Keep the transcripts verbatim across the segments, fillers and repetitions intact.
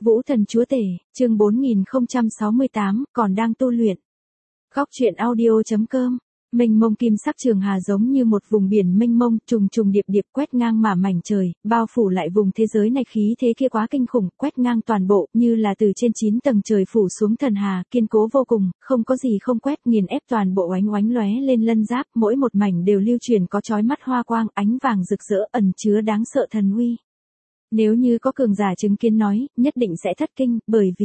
Vũ Thần Chúa Tể, chương bốn nghìn không trăm sáu mươi tám, còn đang tu luyện. Góc truyện audio chấm com. Mênh mông kim sắc trường hà giống như một vùng biển mênh mông, trùng trùng điệp điệp quét ngang mà mảnh trời, bao phủ lại vùng thế giới này, khí thế kia quá kinh khủng, quét ngang toàn bộ, như là từ trên chín tầng trời phủ xuống thần hà, kiên cố vô cùng, không có gì không quét, nghiền ép toàn bộ, oánh oánh lóe lên lân giáp, mỗi một mảnh đều lưu truyền có chói mắt hoa quang, ánh vàng rực rỡ, ẩn chứa đáng sợ thần uy. Nếu như có cường giả chứng kiến nói, nhất định sẽ thất kinh, bởi vì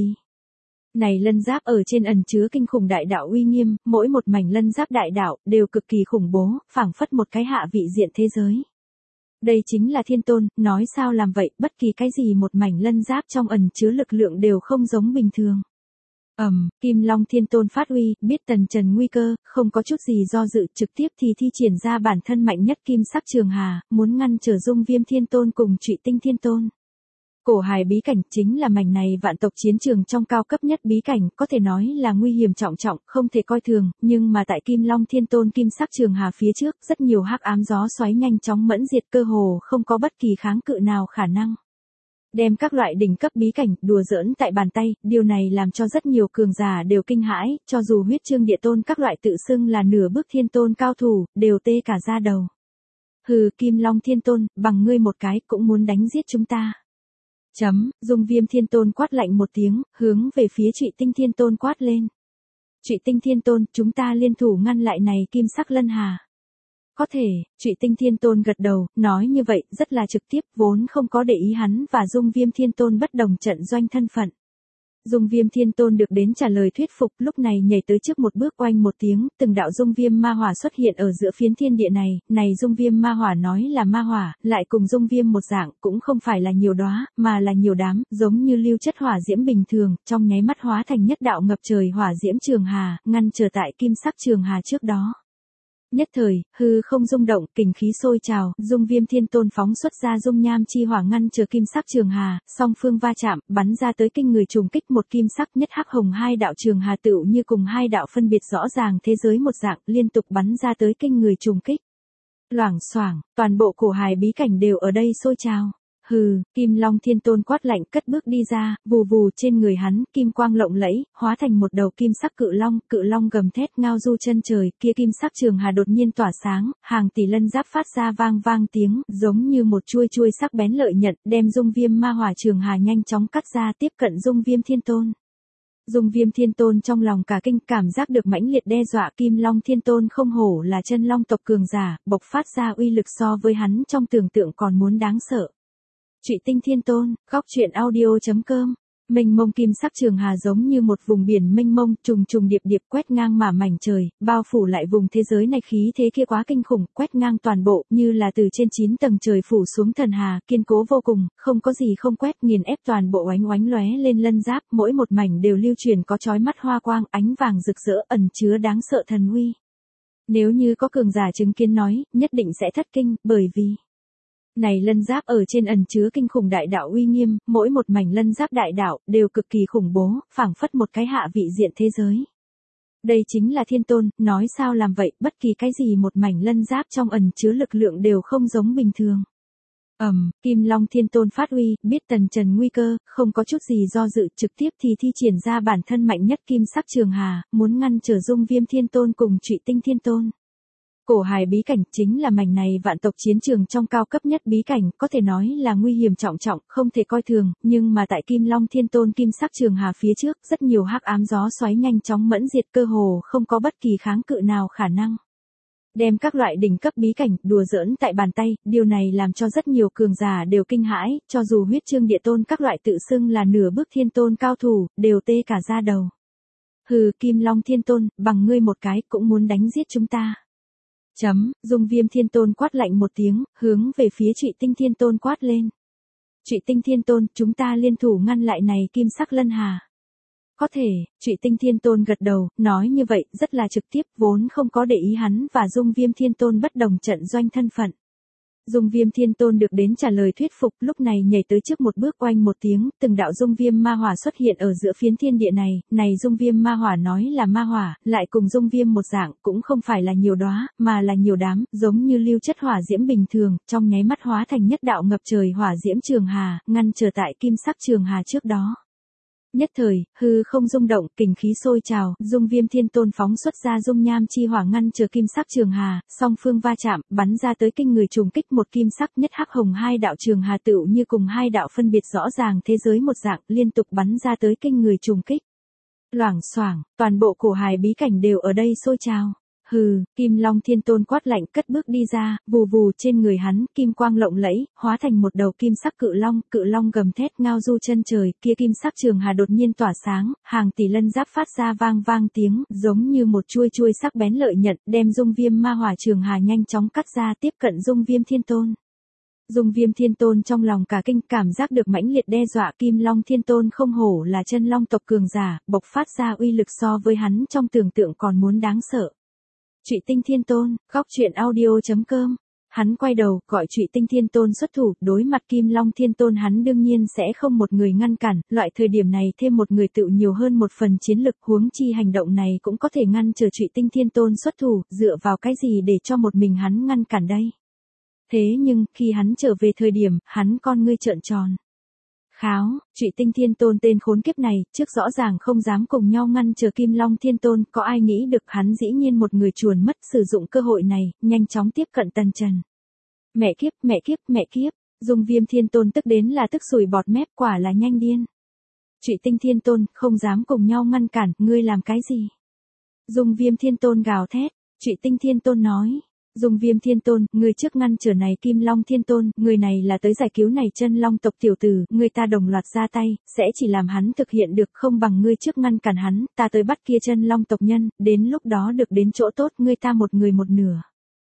này lân giáp ở trên ẩn chứa kinh khủng đại đạo uy nghiêm, mỗi một mảnh lân giáp đại đạo đều cực kỳ khủng bố, phảng phất một cái hạ vị diện thế giới. Đây chính là thiên tôn, nói sao làm vậy, bất kỳ cái gì một mảnh lân giáp trong ẩn chứa lực lượng đều không giống bình thường. Ầm, um, Kim Long Thiên Tôn phát uy, biết tần trần nguy cơ, không có chút gì do dự, trực tiếp thì thi triển ra bản thân mạnh nhất kim sắc trường hà, muốn ngăn trở Dung Viêm Thiên Tôn cùng Trụy Tinh Thiên Tôn. Cổ Hải bí cảnh chính là mảnh này vạn tộc chiến trường trong cao cấp nhất bí cảnh, có thể nói là nguy hiểm trọng trọng, không thể coi thường, nhưng mà tại Kim Long Thiên Tôn kim sắc trường hà phía trước, rất nhiều hắc ám gió xoáy nhanh chóng mẫn diệt, cơ hồ không có bất kỳ kháng cự nào khả năng. Đem các loại đỉnh cấp bí cảnh đùa giỡn tại bàn tay, điều này làm cho rất nhiều cường giả đều kinh hãi, cho dù huyết chương địa tôn các loại tự xưng là nửa bước thiên tôn cao thủ, đều tê cả da đầu. Hừ, Kim Long Thiên Tôn, bằng ngươi một cái cũng muốn đánh giết chúng ta. Chấm, Dung Viêm Thiên Tôn quát lạnh một tiếng, hướng về phía Trụy Tinh Thiên Tôn quát lên. Trụy Tinh Thiên Tôn, chúng ta liên thủ ngăn lại này kim sắc lân hà. Có thể, Trụy Tinh Thiên Tôn gật đầu, nói như vậy, rất là trực tiếp, vốn không có để ý hắn và Dung Viêm Thiên Tôn bất đồng trận doanh thân phận. Dung Viêm Thiên Tôn được đến trả lời thuyết phục, lúc này nhảy tới trước một bước, oanh một tiếng, từng đạo Dung Viêm ma hỏa xuất hiện ở giữa phiến thiên địa này, này Dung Viêm ma hỏa nói là ma hỏa, lại cùng Dung Viêm một dạng, cũng không phải là nhiều đóa, mà là nhiều đám, giống như lưu chất hỏa diễm bình thường, trong nháy mắt hóa thành nhất đạo ngập trời hỏa diễm trường hà, ngăn trở tại kim sắc trường hà trước đó. Nhất thời, hư không rung động, kình khí sôi trào, Dung Viêm Thiên Tôn phóng xuất ra dung nham chi hỏa ngăn chờ kim sắc trường hà, song phương va chạm, bắn ra tới kinh người trùng kích, một kim sắc nhất hắc hồng hai đạo trường hà tựu như cùng hai đạo phân biệt rõ ràng thế giới một dạng, liên tục bắn ra tới kinh người trùng kích. Loảng xoảng, toàn bộ Cổ Hải bí cảnh đều ở đây sôi trào. Hừ, Kim Long Thiên Tôn quát lạnh, cất bước đi ra, vù vù trên người hắn, kim quang lộng lẫy, hóa thành một đầu kim sắc cự long, cự long gầm thét ngao du chân trời, kia kim sắc trường hà đột nhiên tỏa sáng, hàng tỷ lân giáp phát ra vang vang tiếng, giống như một chuôi chuôi sắc bén lợi nhận, đem Dung Viêm ma hỏa trường hà nhanh chóng cắt ra, tiếp cận Dung Viêm Thiên Tôn. Dung Viêm Thiên Tôn trong lòng cả kinh, cảm giác được mãnh liệt đe dọa, Kim Long Thiên Tôn không hổ là chân long tộc cường giả, bộc phát ra uy lực so với hắn trong tưởng tượng còn muốn đáng sợ. Trụy Tinh Thiên Tôn, góc truyện audio chấm com. Mênh mông kim sắc trường hà giống như một vùng biển mênh mông, trùng trùng điệp điệp quét ngang mà mảnh trời, bao phủ lại vùng thế giới này, khí thế kia quá kinh khủng, quét ngang toàn bộ, như là từ trên chín tầng trời phủ xuống thần hà, kiên cố vô cùng, không có gì không quét, nghiền ép toàn bộ, oánh oánh lóe lên lân giáp, mỗi một mảnh đều lưu truyền có chói mắt hoa quang, ánh vàng rực rỡ, ẩn chứa đáng sợ thần uy. Nếu như có cường giả chứng kiến nói, nhất định sẽ thất kinh, bởi vì này lân giáp ở trên ẩn chứa kinh khủng đại đạo uy nghiêm, mỗi một mảnh lân giáp đại đạo đều cực kỳ khủng bố, phảng phất một cái hạ vị diện thế giới. Đây chính là thiên tôn, nói sao làm vậy, bất kỳ cái gì một mảnh lân giáp trong ẩn chứa lực lượng đều không giống bình thường. Ầm, um, Kim Long Thiên Tôn phát uy, biết tần trần nguy cơ, không có chút gì do dự, trực tiếp thì thi triển ra bản thân mạnh nhất kim sắc trường hà, muốn ngăn trở Dung Viêm Thiên Tôn cùng Trụy Tinh Thiên Tôn. Cổ Hải bí cảnh chính là mảnh này vạn tộc chiến trường trong cao cấp nhất bí cảnh, có thể nói là nguy hiểm trọng trọng, không thể coi thường, nhưng mà tại Kim Long Thiên Tôn kim sắc trường hà phía trước, rất nhiều hắc ám gió xoáy nhanh chóng mẫn diệt, cơ hồ không có bất kỳ kháng cự nào khả năng. Đem các loại đỉnh cấp bí cảnh đùa giỡn tại bàn tay, điều này làm cho rất nhiều cường giả đều kinh hãi, cho dù huyết chương địa tôn các loại tự xưng là nửa bước thiên tôn cao thủ, đều tê cả da đầu. Hừ, Kim Long Thiên Tôn, bằng ngươi một cái cũng muốn đánh giết chúng ta. Chấm, Dung Viêm Thiên Tôn quát lạnh một tiếng, hướng về phía Trụy Tinh Thiên Tôn quát lên. Trụy Tinh Thiên Tôn, chúng ta liên thủ ngăn lại này kim sắc lân hà. Có thể, Trụy Tinh Thiên Tôn gật đầu, nói như vậy, rất là trực tiếp, vốn không có để ý hắn và Dung Viêm Thiên Tôn bất đồng trận doanh thân phận. Dung Viêm Thiên Tôn được đến trả lời thuyết phục, lúc này nhảy tới trước một bước, oanh một tiếng, từng đạo Dung Viêm ma hỏa xuất hiện ở giữa phiến thiên địa này, này Dung Viêm ma hỏa nói là ma hỏa, lại cùng Dung Viêm một dạng, cũng không phải là nhiều đóa, mà là nhiều đám, giống như lưu chất hỏa diễm bình thường, trong nháy mắt hóa thành nhất đạo ngập trời hỏa diễm trường hà, ngăn trở tại kim sắc trường hà trước đó. Nhất thời, hư không rung động, kình khí sôi trào, dung viêm thiên tôn phóng xuất ra dung nham chi hỏa ngăn chờ kim sắc trường hà, song phương va chạm, bắn ra tới kinh người trùng kích một kim sắc nhất hắc hồng hai đạo trường hà tựu như cùng hai đạo phân biệt rõ ràng thế giới một dạng, liên tục bắn ra tới kinh người trùng kích. Loảng xoảng, toàn bộ cổ hài bí cảnh đều ở đây sôi trào. Hừ, Kim Long Thiên Tôn quát lạnh cất bước đi ra, vù vù trên người hắn, kim quang lộng lẫy, hóa thành một đầu kim sắc cự long, cự long gầm thét ngao du chân trời, kia kim sắc trường hà đột nhiên tỏa sáng, hàng tỷ lân giáp phát ra vang vang tiếng, giống như một chuôi chuôi sắc bén lợi nhận, đem dung viêm ma hỏa trường hà nhanh chóng cắt ra tiếp cận dung viêm thiên tôn. Dung viêm thiên tôn trong lòng cả kinh cảm giác được mãnh liệt đe dọa Kim Long Thiên Tôn không hổ là chân long tộc cường giả, bộc phát ra uy lực so với hắn trong tưởng tượng còn muốn đáng sợ. Trụy Tinh Thiên Tôn, góc truyện audio.com. Hắn quay đầu, gọi Trụy Tinh Thiên Tôn xuất thủ, đối mặt Kim Long Thiên Tôn hắn đương nhiên sẽ không một người ngăn cản, loại thời điểm này thêm một người tự nhiều hơn một phần chiến lực, huống chi hành động này cũng có thể ngăn trở Trụy Tinh Thiên Tôn xuất thủ, dựa vào cái gì để cho một mình hắn ngăn cản đây. Thế nhưng, khi hắn trở về thời điểm, hắn con ngươi trợn tròn. Kháo, Trụy Tinh Thiên Tôn tên khốn kiếp này, trước rõ ràng không dám cùng nhau ngăn chờ Kim Long Thiên Tôn, có ai nghĩ được hắn dĩ nhiên một người chuồn mất sử dụng cơ hội này, nhanh chóng tiếp cận Tần Trần. Mẹ kiếp, mẹ kiếp, mẹ kiếp, Dung Viêm Thiên Tôn tức đến là tức sùi bọt mép, quả là nhanh điên. Trụy Tinh Thiên Tôn, không dám cùng nhau ngăn cản, ngươi làm cái gì? Dung Viêm Thiên Tôn gào thét, Trụy Tinh Thiên Tôn nói. Dung Viêm Thiên Tôn, người trước ngăn trở này Kim Long Thiên Tôn, người này là tới giải cứu này chân long tộc tiểu tử, người ta đồng loạt ra tay, sẽ chỉ làm hắn thực hiện được không bằng ngươi trước ngăn cản hắn, ta tới bắt kia chân long tộc nhân, đến lúc đó được đến chỗ tốt ngươi ta một người một nửa.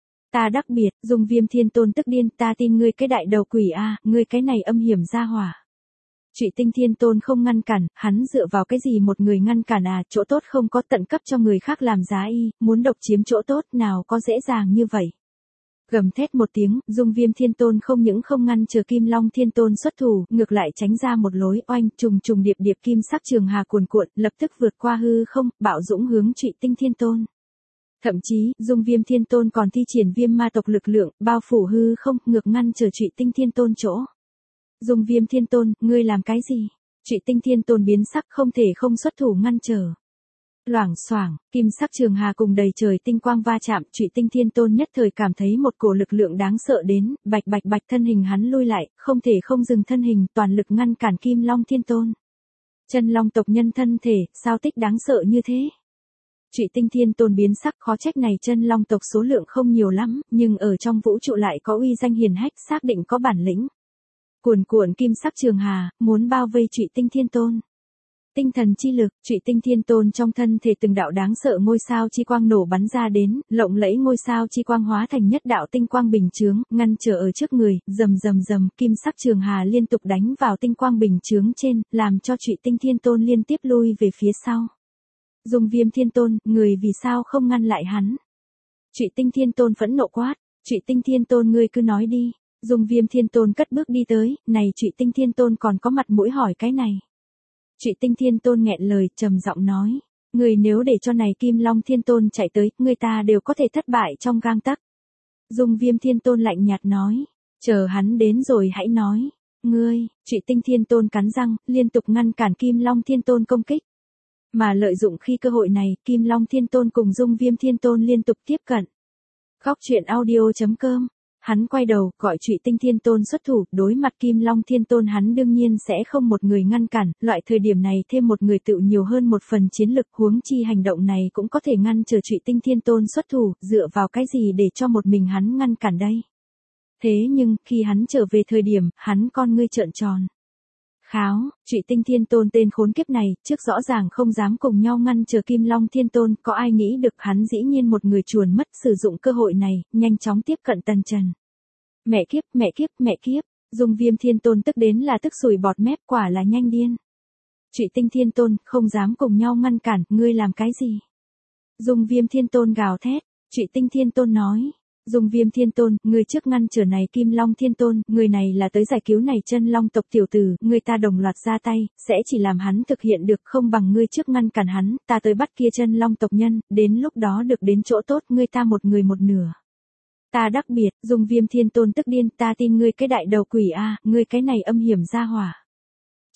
Ta đặc biệt, Dung Viêm Thiên Tôn tức điên, ta tin ngươi cái đại đầu quỷ a, ngươi cái này âm hiểm ra hỏa. Trụy Tinh Thiên Tôn không ngăn cản, hắn dựa vào cái gì một người ngăn cản à, chỗ tốt không có tận cấp cho người khác làm giá y, muốn độc chiếm chỗ tốt nào có dễ dàng như vậy. Gầm thét một tiếng, Dung Viêm Thiên Tôn không những không ngăn chờ Kim Long Thiên Tôn xuất thủ, ngược lại tránh ra một lối oanh, trùng trùng điệp điệp kim sắc trường hà cuồn cuộn, lập tức vượt qua hư không, bạo dũng hướng Trụy Tinh Thiên Tôn. Thậm chí, Dung Viêm Thiên Tôn còn thi triển viêm ma tộc lực lượng, bao phủ hư không, ngược ngăn chờ Trụy Tinh Thiên Tôn chỗ. Dung Viêm Thiên Tôn, ngươi làm cái gì? Trụy Tinh Thiên Tôn biến sắc không thể không xuất thủ ngăn trở. Loảng xoảng, kim sắc trường hà cùng đầy trời tinh quang va chạm, Trụy Tinh Thiên Tôn nhất thời cảm thấy một cổ lực lượng đáng sợ đến, bạch bạch bạch thân hình hắn lui lại, không thể không dừng thân hình, toàn lực ngăn cản Kim Long Thiên Tôn. Chân long tộc nhân thân thể, sao tích đáng sợ như thế? Trụy Tinh Thiên Tôn biến sắc khó trách này chân long tộc số lượng không nhiều lắm, nhưng ở trong vũ trụ lại có uy danh hiển hách xác định có bản lĩnh. Cuồn cuộn kim sắc trường hà, muốn bao vây Trụy Tinh Thiên Tôn. Tinh thần chi lực, Trụy Tinh Thiên Tôn trong thân thể từng đạo đáng sợ ngôi sao chi quang nổ bắn ra đến, lộng lẫy ngôi sao chi quang hóa thành nhất đạo tinh quang bình chướng, ngăn trở ở trước người, rầm rầm rầm, kim sắc trường hà liên tục đánh vào tinh quang bình chướng trên, làm cho Trụy Tinh Thiên Tôn liên tiếp lui về phía sau. Dung Viêm Thiên Tôn, người vì sao không ngăn lại hắn? Trụy Tinh Thiên Tôn phẫn nộ quát, Trụy Tinh Thiên Tôn ngươi cứ nói đi. Dung Viêm Thiên Tôn cất bước đi tới, này Trụy Tinh Thiên Tôn còn có mặt mũi hỏi cái này. Trụy Tinh Thiên Tôn nghẹn lời, trầm giọng nói, người nếu để cho này Kim Long Thiên Tôn chạy tới, người ta đều có thể thất bại trong gang tấc. Dung Viêm Thiên Tôn lạnh nhạt nói, chờ hắn đến rồi hãy nói, ngươi, Trụy Tinh Thiên Tôn cắn răng, liên tục ngăn cản Kim Long Thiên Tôn công kích. Mà lợi dụng khi cơ hội này, Kim Long Thiên Tôn cùng Dung Viêm Thiên Tôn liên tục tiếp cận. Góc truyện audio.com. Hắn quay đầu, gọi Trụy Tinh Thiên Tôn xuất thủ, đối mặt Kim Long Thiên Tôn hắn đương nhiên sẽ không một người ngăn cản, loại thời điểm này thêm một người tự nhiều hơn một phần chiến lực, huống chi hành động này cũng có thể ngăn trở Trụy Tinh Thiên Tôn xuất thủ, dựa vào cái gì để cho một mình hắn ngăn cản đây. Thế nhưng, khi hắn trở về thời điểm, hắn con ngươi trợn tròn. Kháo, Trụy Tinh Thiên Tôn tên khốn kiếp này, trước rõ ràng không dám cùng nhau ngăn chờ Kim Long Thiên Tôn, có ai nghĩ được hắn dĩ nhiên một người chuồn mất sử dụng cơ hội này, nhanh chóng tiếp cận Tần Trần. Mẹ kiếp, mẹ kiếp, mẹ kiếp, Dung Viêm Thiên Tôn tức đến là tức sùi bọt mép, quả là nhanh điên. Trụy Tinh Thiên Tôn, không dám cùng nhau ngăn cản, ngươi làm cái gì? Dung Viêm Thiên Tôn gào thét, Trụy Tinh Thiên Tôn nói. Dung Viêm Thiên Tôn, người trước ngăn trở này Kim Long Thiên Tôn, người này là tới giải cứu này chân long tộc tiểu tử, người ta đồng loạt ra tay, sẽ chỉ làm hắn thực hiện được không bằng ngươi trước ngăn cản hắn, ta tới bắt kia chân long tộc nhân, đến lúc đó được đến chỗ tốt ngươi ta một người một nửa. Ta đặc biệt, Dung Viêm Thiên Tôn tức điên, ta tin ngươi cái đại đầu quỷ a, ngươi cái này âm hiểm ra hỏa.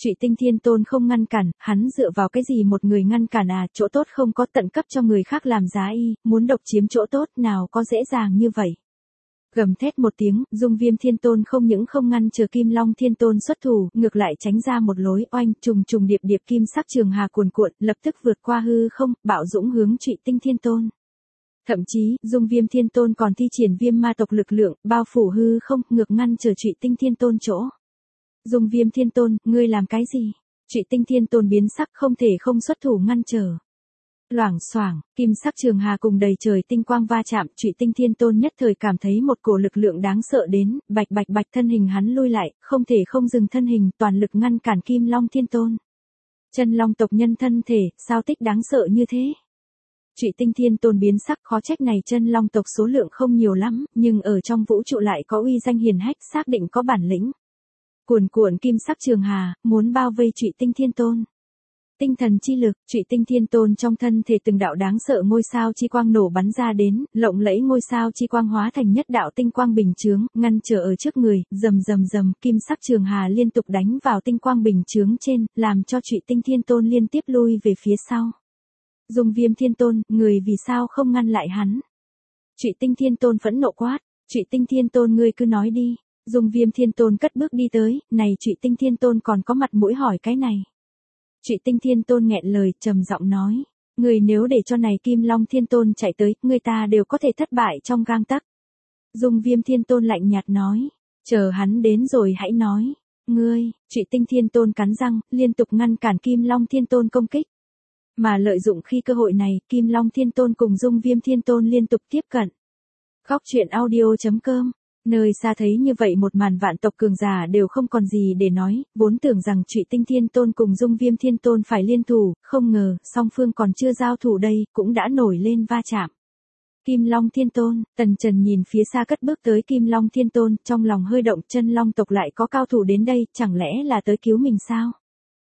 Trụy Tinh Thiên Tôn không ngăn cản, hắn dựa vào cái gì một người ngăn cản à, chỗ tốt không có tận cấp cho người khác làm giá y, muốn độc chiếm chỗ tốt nào có dễ dàng như vậy. Gầm thét một tiếng, Dung Viêm Thiên Tôn không những không ngăn chờ Kim Long Thiên Tôn xuất thủ, ngược lại tránh ra một lối, oanh, trùng trùng điệp điệp kim sắc trường hà cuồn cuộn, lập tức vượt qua hư không, bạo dũng hướng Trụy Tinh Thiên Tôn. Thậm chí, Dung Viêm Thiên Tôn còn thi triển viêm ma tộc lực lượng, bao phủ hư không, ngược ngăn chờ Trụy Tinh Thiên Tôn chỗ. Dung Viêm Thiên Tôn, ngươi làm cái gì? Trụy Tinh Thiên Tôn biến sắc không thể không xuất thủ ngăn trở. Loảng xoảng, kim sắc trường hà cùng đầy trời tinh quang va chạm, Trụy Tinh Thiên Tôn nhất thời cảm thấy một cổ lực lượng đáng sợ đến, bạch bạch bạch thân hình hắn lui lại, không thể không dừng thân hình, toàn lực ngăn cản Kim Long Thiên Tôn. Chân Long tộc nhân thân thể, sao tích đáng sợ như thế? Trụy Tinh Thiên Tôn biến sắc, khó trách này chân Long tộc số lượng không nhiều lắm, nhưng ở trong vũ trụ lại có uy danh hiển hách, xác định có bản lĩnh. Cuồn cuộn kim sắc trường hà, muốn bao vây Trụy Tinh Thiên Tôn. Tinh thần chi lực, Trụy Tinh Thiên Tôn trong thân thể từng đạo đáng sợ ngôi sao chi quang nổ bắn ra đến, lộng lẫy ngôi sao chi quang hóa thành nhất đạo tinh quang bình chướng, ngăn trở ở trước người, rầm rầm rầm, kim sắc trường hà liên tục đánh vào tinh quang bình chướng trên, làm cho Trụy Tinh Thiên Tôn liên tiếp lui về phía sau. Dung Viêm Thiên Tôn, người vì sao không ngăn lại hắn? Trụy Tinh Thiên Tôn phẫn nộ quát, Trụy Tinh Thiên Tôn ngươi cứ nói đi. Dung Viêm Thiên Tôn cất bước đi tới, này Trụy Tinh Thiên Tôn còn có mặt mũi hỏi cái này. Trụy Tinh Thiên Tôn nghẹn lời, trầm giọng nói, người nếu để cho này Kim Long Thiên Tôn chạy tới, người ta đều có thể thất bại trong gang tấc. Dung Viêm Thiên Tôn lạnh nhạt nói, chờ hắn đến rồi hãy nói, ngươi, Trụy Tinh Thiên Tôn cắn răng, liên tục ngăn cản Kim Long Thiên Tôn công kích. Mà lợi dụng khi cơ hội này, Kim Long Thiên Tôn cùng Dung Viêm Thiên Tôn liên tục tiếp cận. Góc truyện audio chấm com. Nơi xa thấy như vậy một màn vạn tộc cường giả đều không còn gì để nói, vốn tưởng rằng Trụy Tinh Thiên Tôn cùng Dung Viêm Thiên Tôn phải liên thủ, không ngờ, song phương còn chưa giao thủ đây, cũng đã nổi lên va chạm. Kim Long Thiên Tôn, Tần Trần nhìn phía xa cất bước tới Kim Long Thiên Tôn, trong lòng hơi động, chân Long tộc lại có cao thủ đến đây, chẳng lẽ là tới cứu mình sao?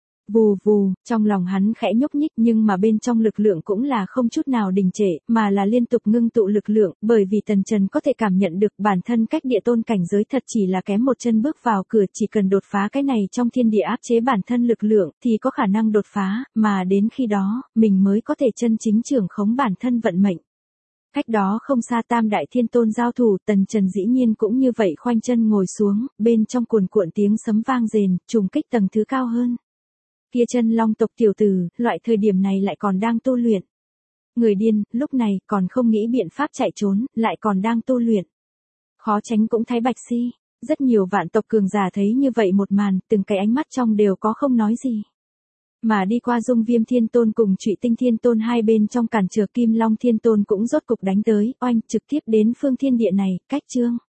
Vù vù, trong lòng hắn khẽ nhúc nhích nhưng mà bên trong lực lượng cũng là không chút nào đình trệ, mà là liên tục ngưng tụ lực lượng, bởi vì Tần Trần có thể cảm nhận được bản thân cách địa tôn cảnh giới thật chỉ là kém một chân bước vào cửa, chỉ cần đột phá cái này trong thiên địa áp chế bản thân lực lượng thì có khả năng đột phá, mà đến khi đó, mình mới có thể chân chính trưởng khống bản thân vận mệnh. Cách đó không xa Tam Đại Thiên Tôn giao thủ, Tần Trần dĩ nhiên cũng như vậy khoanh chân ngồi xuống, bên trong cuồn cuộn tiếng sấm vang rền, trùng kích tầng thứ cao hơn. Kia chân Long tộc tiểu tử, loại thời điểm này lại còn đang tu luyện. Người điên, lúc này còn không nghĩ biện pháp chạy trốn, lại còn đang tu luyện. Khó tránh cũng thấy bạch si. Rất nhiều vạn tộc cường giả thấy như vậy một màn, từng cái ánh mắt trong đều có không nói gì. Mà đi qua Dung Viêm Thiên Tôn cùng Trụy Tinh Thiên Tôn hai bên trong cản trở, Kim Long Thiên Tôn cũng rốt cục đánh tới, oanh, trực tiếp đến phương thiên địa này, cách chương.